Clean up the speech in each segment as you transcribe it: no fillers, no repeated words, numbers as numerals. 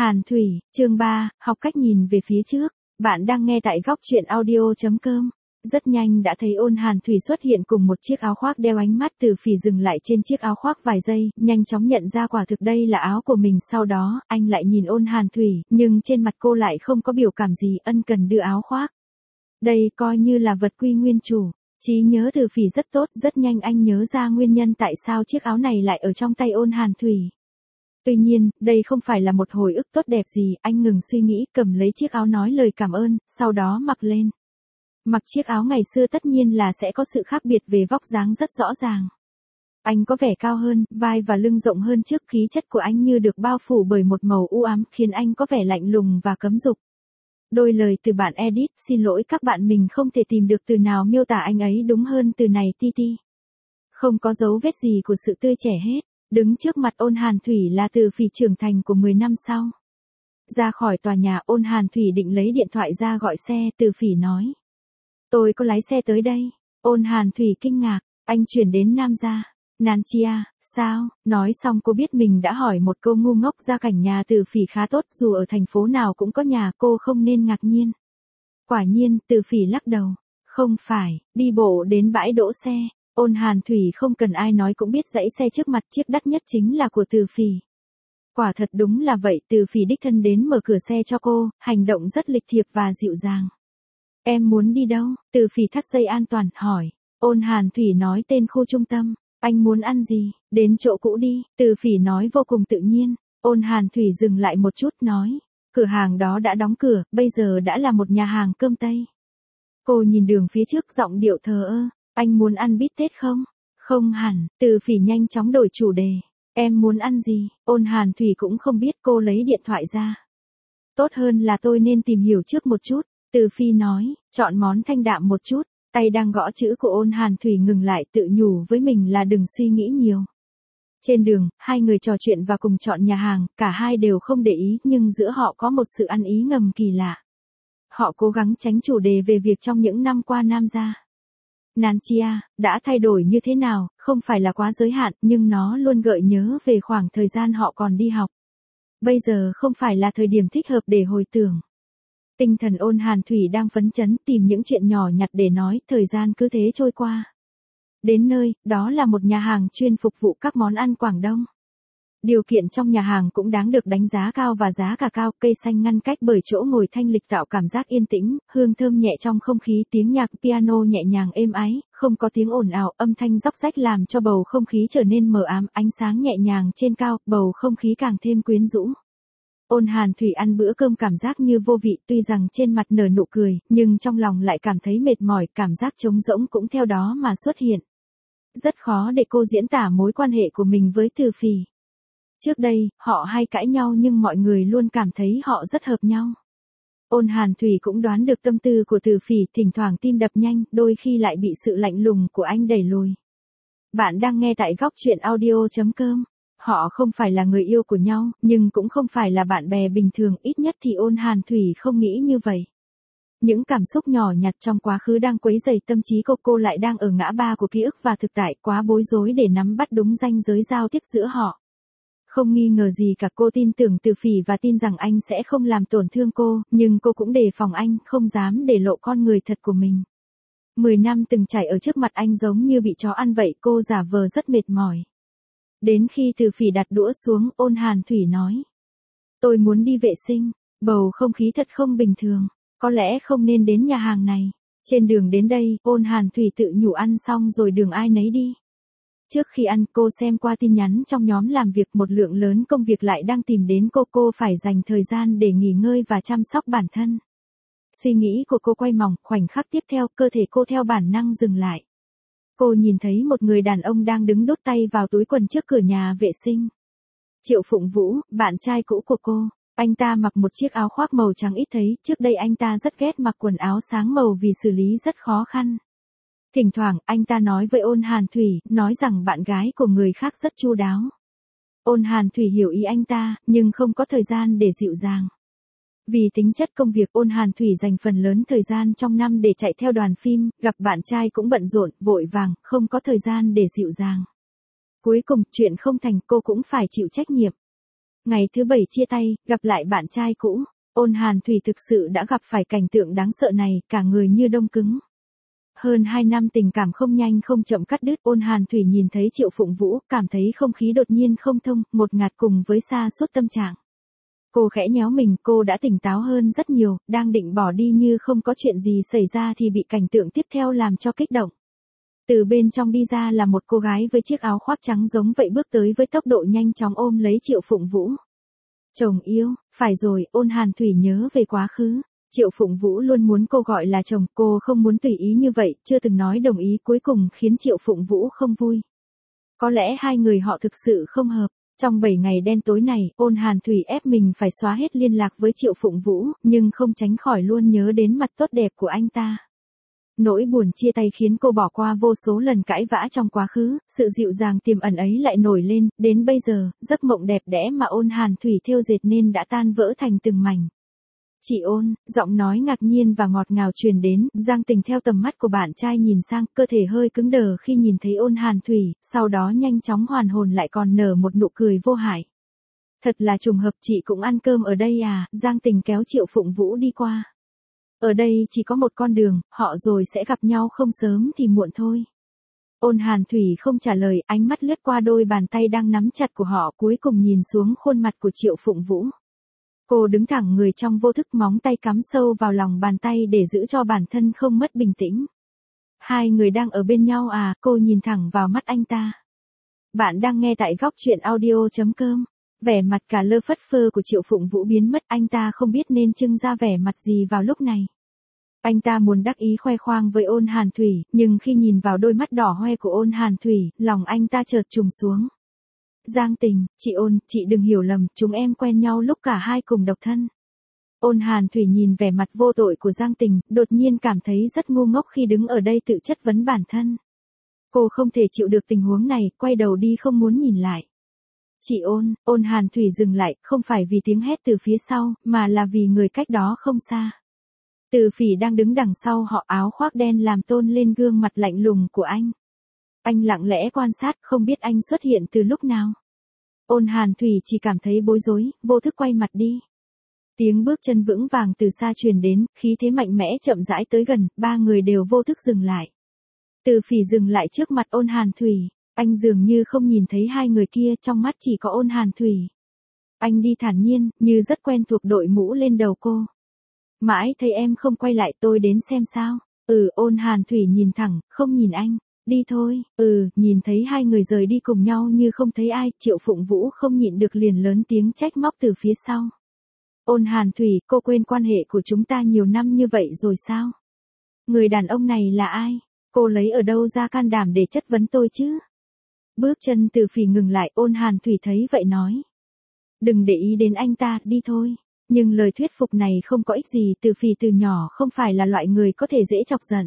Hàn Thủy, chương 3, học cách nhìn về phía trước. Bạn đang nghe tại góc truyện audio.com. Rất nhanh đã thấy Ôn Hàn Thủy xuất hiện cùng một chiếc áo khoác đeo ánh mắt. Từ Phỉ dừng lại trên chiếc áo khoác vài giây, nhanh chóng nhận ra quả thực đây là áo của mình. Sau đó, anh lại nhìn Ôn Hàn Thủy, nhưng trên mặt cô lại không có biểu cảm gì, ân cần đưa áo khoác. Đây coi như là vật quy nguyên chủ. Trí nhớ Từ Phỉ rất tốt, rất nhanh anh nhớ ra nguyên nhân tại sao chiếc áo này lại ở trong tay Ôn Hàn Thủy. Tuy nhiên, đây không phải là một hồi ức tốt đẹp gì, anh ngừng suy nghĩ, cầm lấy chiếc áo nói lời cảm ơn, sau đó mặc lên. Mặc chiếc áo ngày xưa tất nhiên là sẽ có sự khác biệt về vóc dáng rất rõ ràng. Anh có vẻ cao hơn, vai và lưng rộng hơn trước, khí chất của anh như được bao phủ bởi một màu u ám, khiến anh có vẻ lạnh lùng và cấm dục. Đôi lời từ bạn edit, xin lỗi các bạn, mình không thể tìm được từ nào miêu tả anh ấy đúng hơn từ này, Titi. Không có dấu vết gì của sự tươi trẻ hết. Đứng trước mặt Ôn Hàn Thủy là Từ Phỉ trưởng thành của 10 năm sau. Ra khỏi tòa nhà, Ôn Hàn Thủy định lấy điện thoại ra gọi xe, Từ Phỉ nói. Tôi có lái xe tới đây. Ôn Hàn Thủy kinh ngạc, anh chuyển đến Nam gia. Nan Chia, sao? Nói xong cô biết mình đã hỏi một câu ngu ngốc. Gia cảnh nhà Từ Phỉ khá tốt, dù ở thành phố nào cũng có nhà, cô không nên ngạc nhiên. Quả nhiên, Từ Phỉ lắc đầu. Không phải, đi bộ đến bãi đỗ xe. Ôn Hàn Thủy không cần ai nói cũng biết dãy xe trước mặt chiếc đắt nhất chính là của Từ Phỉ. Quả thật đúng là vậy, Từ Phỉ đích thân đến mở cửa xe cho cô, hành động rất lịch thiệp và dịu dàng. Em muốn đi đâu? Từ Phỉ thắt dây an toàn, hỏi. Ôn Hàn Thủy nói tên khu trung tâm. Anh muốn ăn gì? Đến chỗ cũ đi, Từ Phỉ nói vô cùng tự nhiên. Ôn Hàn Thủy dừng lại một chút, nói. Cửa hàng đó đã đóng cửa, bây giờ đã là một nhà hàng cơm Tây. Cô nhìn đường phía trước, giọng điệu thờ ơ. Anh muốn ăn bít tết không? Không hẳn, Từ Phỉ nhanh chóng đổi chủ đề. Em muốn ăn gì? Ôn Hàn Thủy cũng không biết, cô lấy điện thoại ra. Tốt hơn là tôi nên tìm hiểu trước một chút, Từ Phi nói, chọn món thanh đạm một chút. Tay đang gõ chữ của Ôn Hàn Thủy ngừng lại, tự nhủ với mình là đừng suy nghĩ nhiều. Trên đường, hai người trò chuyện và cùng chọn nhà hàng, cả hai đều không để ý, nhưng giữa họ có một sự ăn ý ngầm kỳ lạ. Họ cố gắng tránh chủ đề về việc trong những năm qua Nam gia. Nan Chia, đã thay đổi như thế nào, không phải là quá giới hạn, nhưng nó luôn gợi nhớ về khoảng thời gian họ còn đi học. Bây giờ không phải là thời điểm thích hợp để hồi tưởng. Tinh thần Ôn Hàn Thủy đang phấn chấn, tìm những chuyện nhỏ nhặt để nói, thời gian cứ thế trôi qua. Đến nơi, đó là một nhà hàng chuyên phục vụ các món ăn Quảng Đông. Điều kiện trong nhà hàng cũng đáng được đánh giá cao và giá cả cao, cây xanh ngăn cách bởi chỗ ngồi thanh lịch tạo cảm giác yên tĩnh, hương thơm nhẹ trong không khí, tiếng nhạc piano nhẹ nhàng êm ái, không có tiếng ồn ào, âm thanh róc rách làm cho bầu không khí trở nên mờ ám, ánh sáng nhẹ nhàng trên cao, bầu không khí càng thêm quyến rũ. Ôn Hàn Thủy ăn bữa cơm cảm giác như vô vị, tuy rằng trên mặt nở nụ cười, nhưng trong lòng lại cảm thấy mệt mỏi, cảm giác trống rỗng cũng theo đó mà xuất hiện. Rất khó để cô diễn tả mối quan hệ của mình với Từ Phỉ. Trước đây, họ hay cãi nhau nhưng mọi người luôn cảm thấy họ rất hợp nhau. Ôn Hàn Thủy cũng đoán được tâm tư của Từ Phỉ, thỉnh thoảng tim đập nhanh, đôi khi lại bị sự lạnh lùng của anh đẩy lùi. Bạn đang nghe tại góc truyện audio.com. Họ không phải là người yêu của nhau, nhưng cũng không phải là bạn bè bình thường, ít nhất thì Ôn Hàn Thủy không nghĩ như vậy. Những cảm xúc nhỏ nhặt trong quá khứ đang quấy rầy tâm trí cô lại đang ở ngã ba của ký ức và thực tại, quá bối rối để nắm bắt đúng ranh giới giao tiếp giữa họ. Không nghi ngờ gì cả, cô tin tưởng Từ Phỉ và tin rằng anh sẽ không làm tổn thương cô, nhưng cô cũng đề phòng anh, không dám để lộ con người thật của mình. 10 năm từng trải ở trước mặt anh giống như bị chó ăn vậy, cô giả vờ rất mệt mỏi. Đến khi Từ Phỉ đặt đũa xuống, Ôn Hàn Thủy nói. Tôi muốn đi vệ sinh, bầu không khí thật không bình thường, có lẽ không nên đến nhà hàng này. Trên đường đến đây, Ôn Hàn Thủy tự nhủ ăn xong rồi đường ai nấy đi. Trước khi ăn, cô xem qua tin nhắn trong nhóm làm việc, một lượng lớn công việc lại đang tìm đến cô phải dành thời gian để nghỉ ngơi và chăm sóc bản thân. Suy nghĩ của cô quay vòng, khoảnh khắc tiếp theo, cơ thể cô theo bản năng dừng lại. Cô nhìn thấy một người đàn ông đang đứng đút tay vào túi quần trước cửa nhà vệ sinh. Triệu Phụng Vũ, bạn trai cũ của cô. Anh ta mặc một chiếc áo khoác màu trắng ít thấy, trước đây anh ta rất ghét mặc quần áo sáng màu vì xử lý rất khó khăn. Thỉnh thoảng, anh ta nói với Ôn Hàn Thủy, nói rằng bạn gái của người khác rất chu đáo. Ôn Hàn Thủy hiểu ý anh ta, nhưng không có thời gian để dịu dàng. Vì tính chất công việc, Ôn Hàn Thủy dành phần lớn thời gian trong năm để chạy theo đoàn phim, gặp bạn trai cũng bận rộn, vội vàng, không có thời gian để dịu dàng. Cuối cùng, chuyện không thành, cô cũng phải chịu trách nhiệm. Ngày thứ 7 chia tay, gặp lại bạn trai cũ, Ôn Hàn Thủy thực sự đã gặp phải cảnh tượng đáng sợ này, cả người như đông cứng. Hơn 2 năm tình cảm không nhanh không chậm cắt đứt, Ôn Hàn Thủy nhìn thấy Triệu Phụng Vũ, cảm thấy không khí đột nhiên không thông, một ngạt cùng với sa sút tâm trạng. Cô khẽ nhéo mình, cô đã tỉnh táo hơn rất nhiều, đang định bỏ đi như không có chuyện gì xảy ra thì bị cảnh tượng tiếp theo làm cho kích động. Từ bên trong đi ra là một cô gái với chiếc áo khoác trắng giống vậy bước tới với tốc độ nhanh chóng ôm lấy Triệu Phụng Vũ. Chồng yêu, phải rồi, Ôn Hàn Thủy nhớ về quá khứ. Triệu Phụng Vũ luôn muốn cô gọi là chồng, cô không muốn tùy ý như vậy, chưa từng nói đồng ý cuối cùng khiến Triệu Phụng Vũ không vui. Có lẽ hai người họ thực sự không hợp. Trong 7 ngày đen tối này, Ôn Hàn Thủy ép mình phải xóa hết liên lạc với Triệu Phụng Vũ, nhưng không tránh khỏi luôn nhớ đến mặt tốt đẹp của anh ta. Nỗi buồn chia tay khiến cô bỏ qua vô số lần cãi vã trong quá khứ, sự dịu dàng tiềm ẩn ấy lại nổi lên, đến bây giờ, giấc mộng đẹp đẽ mà Ôn Hàn Thủy thêu dệt nên đã tan vỡ thành từng mảnh. Chị Ôn, giọng nói ngạc nhiên và ngọt ngào truyền đến, Giang Tình theo tầm mắt của bạn trai nhìn sang, cơ thể hơi cứng đờ khi nhìn thấy Ôn Hàn Thủy, sau đó nhanh chóng hoàn hồn lại còn nở một nụ cười vô hại. Thật là trùng hợp, chị cũng ăn cơm ở đây à, Giang Tình kéo Triệu Phụng Vũ đi qua. Ở đây chỉ có một con đường, họ rồi sẽ gặp nhau không sớm thì muộn thôi. Ôn Hàn Thủy không trả lời, ánh mắt lướt qua đôi bàn tay đang nắm chặt của họ, cuối cùng nhìn xuống khuôn mặt của Triệu Phụng Vũ. Cô đứng thẳng người trong vô thức, móng tay cắm sâu vào lòng bàn tay để giữ cho bản thân không mất bình tĩnh. Hai người đang ở bên nhau à, cô nhìn thẳng vào mắt anh ta. Bạn đang nghe tại góc chuyện audio.com. Vẻ mặt cả lơ phất phơ của Triệu Phụng Vũ biến mất, anh ta không biết nên trưng ra vẻ mặt gì vào lúc này. Anh ta muốn đắc ý khoe khoang với Ôn Hàn Thủy, nhưng khi nhìn vào đôi mắt đỏ hoe của Ôn Hàn Thủy, lòng anh ta chợt trùng xuống. Giang Tình, chị Ôn, chị đừng hiểu lầm, chúng em quen nhau lúc cả hai cùng độc thân. Ôn Hàn Thủy nhìn vẻ mặt vô tội của Giang Tình, đột nhiên cảm thấy rất ngu ngốc khi đứng ở đây tự chất vấn bản thân. Cô không thể chịu được tình huống này, quay đầu đi không muốn nhìn lại. Chị Ôn, Ôn Hàn Thủy dừng lại, không phải vì tiếng hét từ phía sau, mà là vì người cách đó không xa. Từ Phỉ đang đứng đằng sau họ, áo khoác đen làm tôn lên gương mặt lạnh lùng của anh. Anh lặng lẽ quan sát, không biết anh xuất hiện từ lúc nào. Ôn Hàn Thủy chỉ cảm thấy bối rối, vô thức quay mặt đi. Tiếng bước chân vững vàng từ xa truyền đến, khí thế mạnh mẽ chậm rãi tới gần, ba người đều vô thức dừng lại. Từ Phỉ dừng lại trước mặt Ôn Hàn Thủy, anh dường như không nhìn thấy hai người kia, trong mắt chỉ có Ôn Hàn Thủy. Anh đi thản nhiên, như rất quen thuộc, đội mũ lên đầu cô. Mãi thấy em không quay lại, tôi đến xem sao. Ôn Hàn Thủy nhìn thẳng, không nhìn anh. Đi thôi. Nhìn thấy hai người rời đi cùng nhau như không thấy ai, Triệu Phụng Vũ không nhịn được liền lớn tiếng trách móc từ phía sau. Ôn Hàn Thủy, cô quên quan hệ của chúng ta nhiều năm như vậy rồi sao? Người đàn ông này là ai? Cô lấy ở đâu ra can đảm để chất vấn tôi chứ? Bước chân Từ Phỉ ngừng lại, Ôn Hàn Thủy thấy vậy nói. Đừng để ý đến anh ta, đi thôi. Nhưng lời thuyết phục này không có ích gì, Từ Phỉ từ nhỏ không phải là loại người có thể dễ chọc giận.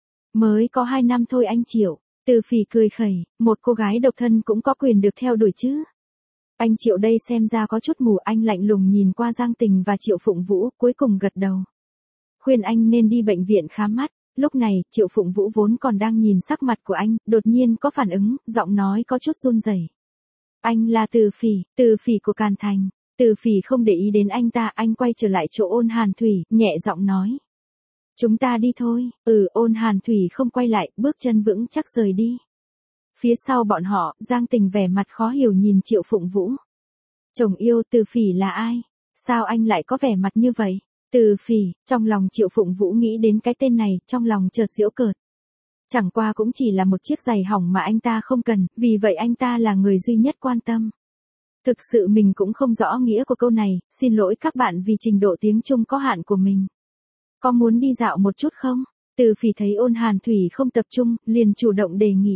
Mới có 2 năm thôi anh Triệu. Từ Phỉ cười khẩy, một cô gái độc thân cũng có quyền được theo đuổi chứ. Anh Triệu đây xem ra có chút mù, anh lạnh lùng nhìn qua Giang Tình và Triệu Phụng Vũ, cuối cùng gật đầu. Khuyên anh nên đi bệnh viện khám mắt. Lúc này, Triệu Phụng Vũ vốn còn đang nhìn sắc mặt của anh, đột nhiên có phản ứng, giọng nói có chút run rẩy. Anh là Từ Phỉ của Càn Thành. Từ Phỉ không để ý đến anh ta, anh quay trở lại chỗ Ôn Hàn Thủy, nhẹ giọng nói. Chúng ta đi thôi. Ôn Hàn Thủy không quay lại, bước chân vững chắc rời đi. Phía sau bọn họ, Giang Tình vẻ mặt khó hiểu nhìn Triệu Phụng Vũ. Chồng yêu, Từ Phỉ là ai? Sao anh lại có vẻ mặt như vậy? Từ Phỉ, trong lòng Triệu Phụng Vũ nghĩ đến cái tên này, trong lòng chợt giễu cợt. Chẳng qua cũng chỉ là một chiếc giày hỏng mà anh ta không cần, vì vậy anh ta là người duy nhất quan tâm. Thực sự mình cũng không rõ nghĩa của câu này, xin lỗi các bạn vì trình độ tiếng Trung có hạn của mình. Có muốn đi dạo một chút không? Từ Phỉ thấy Ôn Hàn Thủy không tập trung, liền chủ động đề nghị.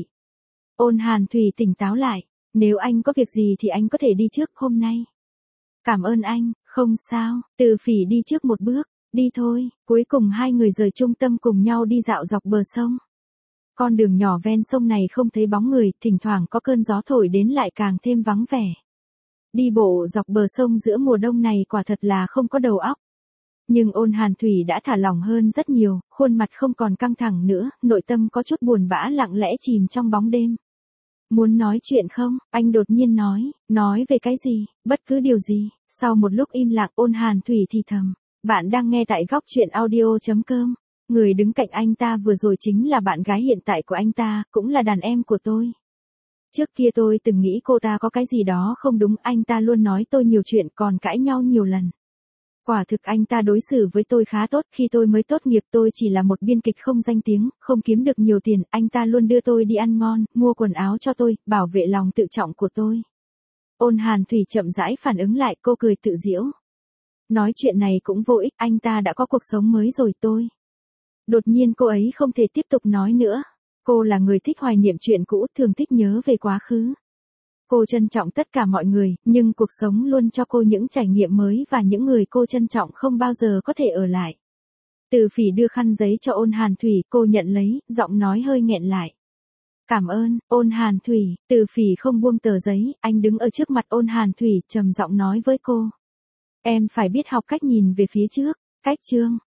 Ôn Hàn Thủy tỉnh táo lại, nếu anh có việc gì thì anh có thể đi trước hôm nay. Cảm ơn anh, không sao. Từ Phỉ đi trước một bước, đi thôi. Cuối cùng hai người rời trung tâm cùng nhau đi dạo dọc bờ sông. Con đường nhỏ ven sông này không thấy bóng người, thỉnh thoảng có cơn gió thổi đến lại càng thêm vắng vẻ. Đi bộ dọc bờ sông giữa mùa đông này quả thật là không có đầu óc. Nhưng Ôn Hàn Thủy đã thả lỏng hơn rất nhiều, khuôn mặt không còn căng thẳng nữa, nội tâm có chút buồn bã lặng lẽ chìm trong bóng đêm. Muốn nói chuyện không? Anh đột nhiên nói về cái gì, bất cứ điều gì. Sau một lúc im lặng, Ôn Hàn Thủy thì thầm. Bạn đang nghe tại góc chuyện audio.com. Người đứng cạnh anh ta vừa rồi chính là bạn gái hiện tại của anh ta, cũng là đàn em của tôi. Trước kia tôi từng nghĩ cô ta có cái gì đó không đúng, anh ta luôn nói tôi nhiều chuyện còn cãi nhau nhiều lần. Quả thực anh ta đối xử với tôi khá tốt, khi tôi mới tốt nghiệp tôi chỉ là một biên kịch không danh tiếng, không kiếm được nhiều tiền, anh ta luôn đưa tôi đi ăn ngon, mua quần áo cho tôi, bảo vệ lòng tự trọng của tôi. Ôn Hàn Thủy chậm rãi phản ứng lại, cô cười tự giễu. Nói chuyện này cũng vô ích, anh ta đã có cuộc sống mới rồi tôi. Đột nhiên cô ấy không thể tiếp tục nói nữa. Cô là người thích hoài niệm chuyện cũ, thường thích nhớ về quá khứ. Cô trân trọng tất cả mọi người, nhưng cuộc sống luôn cho cô những trải nghiệm mới và những người cô trân trọng không bao giờ có thể ở lại. Từ Phỉ đưa khăn giấy cho Ôn Hàn Thủy, cô nhận lấy, giọng nói hơi nghẹn lại. Cảm ơn, Ôn Hàn Thủy. Từ Phỉ không buông tờ giấy, anh đứng ở trước mặt Ôn Hàn Thủy, trầm giọng nói với cô. Em phải biết học cách nhìn về phía trước. Cách chương